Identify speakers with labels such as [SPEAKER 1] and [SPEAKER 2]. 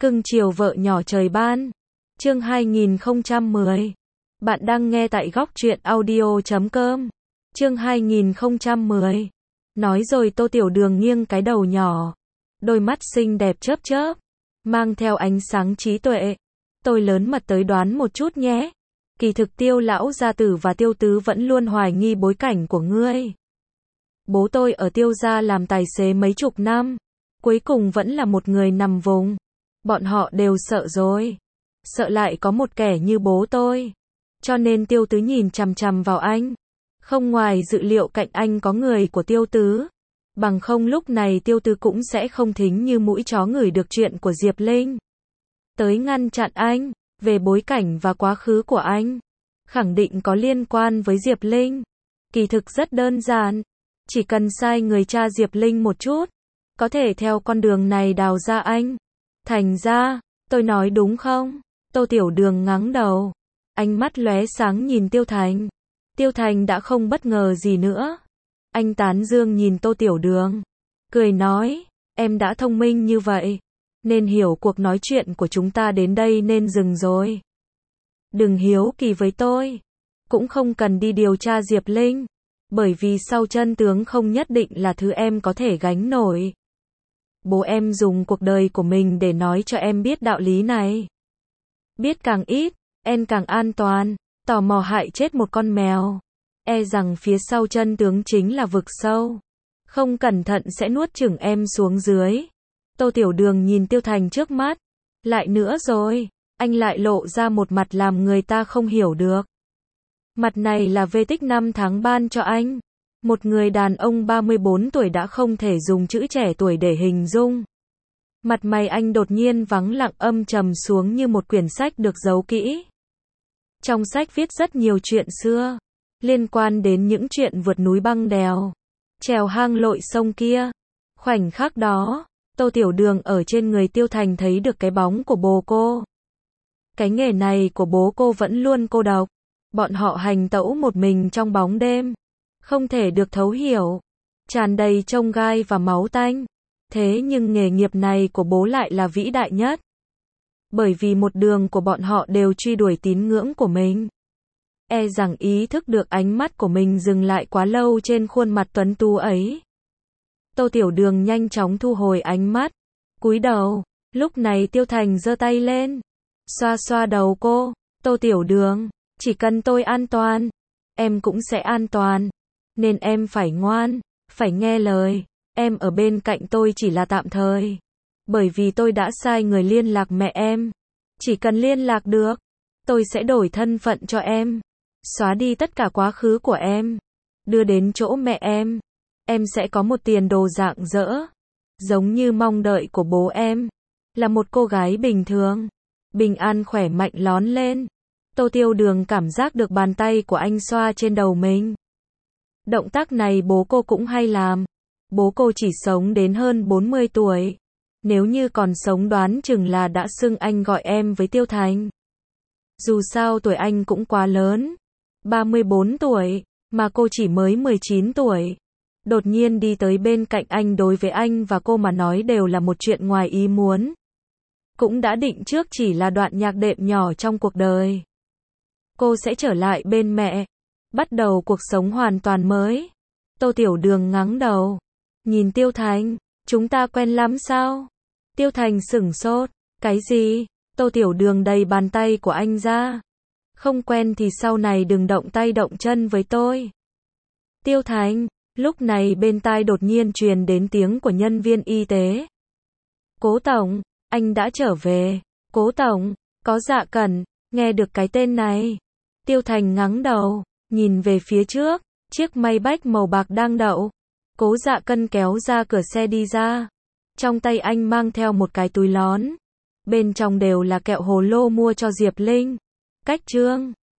[SPEAKER 1] Cưng chiều vợ nhỏ trời ban. Chương 2010. Bạn đang nghe tại góc truyện audio.com. Chương 2010. Nói rồi Tô Tiểu Đường nghiêng cái đầu nhỏ. Đôi mắt xinh đẹp chớp chớp, mang theo ánh sáng trí tuệ. Tôi lớn mật tới đoán một chút nhé. Kỳ thực Tiêu lão gia tử và Tiêu tứ vẫn luôn hoài nghi bối cảnh của ngươi. Bố tôi ở Tiêu gia làm tài xế mấy chục năm, cuối cùng vẫn là một người nằm vùng. Bọn họ đều sợ rồi. Sợ lại có một kẻ như bố tôi. Cho nên Tiêu tứ nhìn chằm chằm vào anh. Không ngoài dự liệu cạnh anh có người của Tiêu tứ. Bằng không lúc này Tiêu tứ cũng sẽ không thính như mũi chó ngửi được chuyện của Diệp Linh. Tới ngăn chặn anh, về bối cảnh và quá khứ của anh. Khẳng định có liên quan với Diệp Linh. Kỳ thực rất đơn giản. Chỉ cần sai người tra Diệp Linh một chút, có thể theo con đường này đào ra anh. Thành ra, tôi nói đúng không? Tô Tiểu Đường ngắng đầu. Ánh mắt lóe sáng nhìn Tiêu Thành. Tiêu Thành đã không bất ngờ gì nữa. Anh tán dương nhìn Tô Tiểu Đường. Cười nói, em đã thông minh như vậy, nên hiểu cuộc nói chuyện của chúng ta đến đây nên dừng rồi. Đừng hiếu kỳ với tôi. Cũng không cần đi điều tra Diệp Linh. Bởi vì sau chân tướng không nhất định là thứ em có thể gánh nổi. Bố em dùng cuộc đời của mình để nói cho em biết đạo lý này. Biết càng ít, em càng an toàn. Tò mò hại chết một con mèo. E rằng phía sau chân tướng chính là vực sâu. Không cẩn thận sẽ nuốt chửng em xuống dưới. Tô Tiểu Đường nhìn Tiêu Thành trước mắt. Lại nữa rồi, anh lại lộ ra một mặt làm người ta không hiểu được. Mặt này là vê tích 5 tháng ban cho anh. Một người đàn ông 34 tuổi đã không thể dùng chữ trẻ tuổi để hình dung. Mặt mày anh đột nhiên vắng lặng âm trầm xuống như một quyển sách được giấu kỹ. Trong sách viết rất nhiều chuyện xưa, liên quan đến những chuyện vượt núi băng đèo, trèo hang lội sông kia. Khoảnh khắc đó, Tô Tiểu Đường ở trên người Tiêu Thành thấy được cái bóng của bố cô. Cái nghề này của bố cô vẫn luôn cô độc. Bọn họ hành tẩu một mình trong bóng đêm, không thể được thấu hiểu, tràn đầy chông gai và máu tanh. Thế nhưng nghề nghiệp này của bố lại là vĩ đại nhất. Bởi vì một đường của bọn họ đều truy đuổi tín ngưỡng của mình. E rằng ý thức được ánh mắt của mình dừng lại quá lâu trên khuôn mặt tuấn tú ấy. Tô Tiểu Đường nhanh chóng thu hồi ánh mắt, cúi đầu. Lúc này Tiêu Thành giơ tay lên, xoa xoa đầu cô. Tô Tiểu Đường, chỉ cần tôi an toàn, em cũng sẽ an toàn. Nên em phải ngoan, phải nghe lời. Em ở bên cạnh tôi chỉ là tạm thời. Bởi vì tôi đã sai người liên lạc mẹ em. Chỉ cần liên lạc được, tôi sẽ đổi thân phận cho em. Xóa đi tất cả quá khứ của em. Đưa đến chỗ mẹ em. Em sẽ có một tiền đồ rạng rỡ. Giống như mong đợi của bố em. Là một cô gái bình thường. Bình an khỏe mạnh lón lên. Tô Tiểu Đường cảm giác được bàn tay của anh xoa trên đầu mình. Động tác này bố cô cũng hay làm. Bố cô chỉ sống đến hơn 40 tuổi. Nếu như còn sống đoán chừng là đã xưng anh gọi em với Tiêu Thành. Dù sao tuổi anh cũng quá lớn. 34 tuổi, mà cô chỉ mới 19 tuổi. Đột nhiên đi tới bên cạnh anh đối với anh và cô mà nói đều là một chuyện ngoài ý muốn. Cũng đã định trước chỉ là đoạn nhạc đệm nhỏ trong cuộc đời. Cô sẽ trở lại bên mẹ. Bắt đầu cuộc sống hoàn toàn mới. Tô Tiểu Đường ngắng đầu. Nhìn Tiêu Thành, chúng ta quen lắm sao? Tiêu Thành sửng sốt. Cái gì? Tô Tiểu Đường đầy bàn tay của anh ra. Không quen thì sau này đừng động tay động chân với tôi. Tiêu Thành, lúc này bên tai đột nhiên truyền đến tiếng của nhân viên y tế. Cố Tổng, anh đã trở về. Cố Tổng, có Dạ Cẩn, nghe được cái tên này. Tiêu Thành ngắng đầu, nhìn về phía trước, chiếc Maybach màu bạc đang đậu. Cố Dạ Cân kéo ra cửa xe đi ra. Trong tay anh mang theo một cái túi lón. Bên trong đều là kẹo hồ lô mua cho Diệp Linh. Cách trương.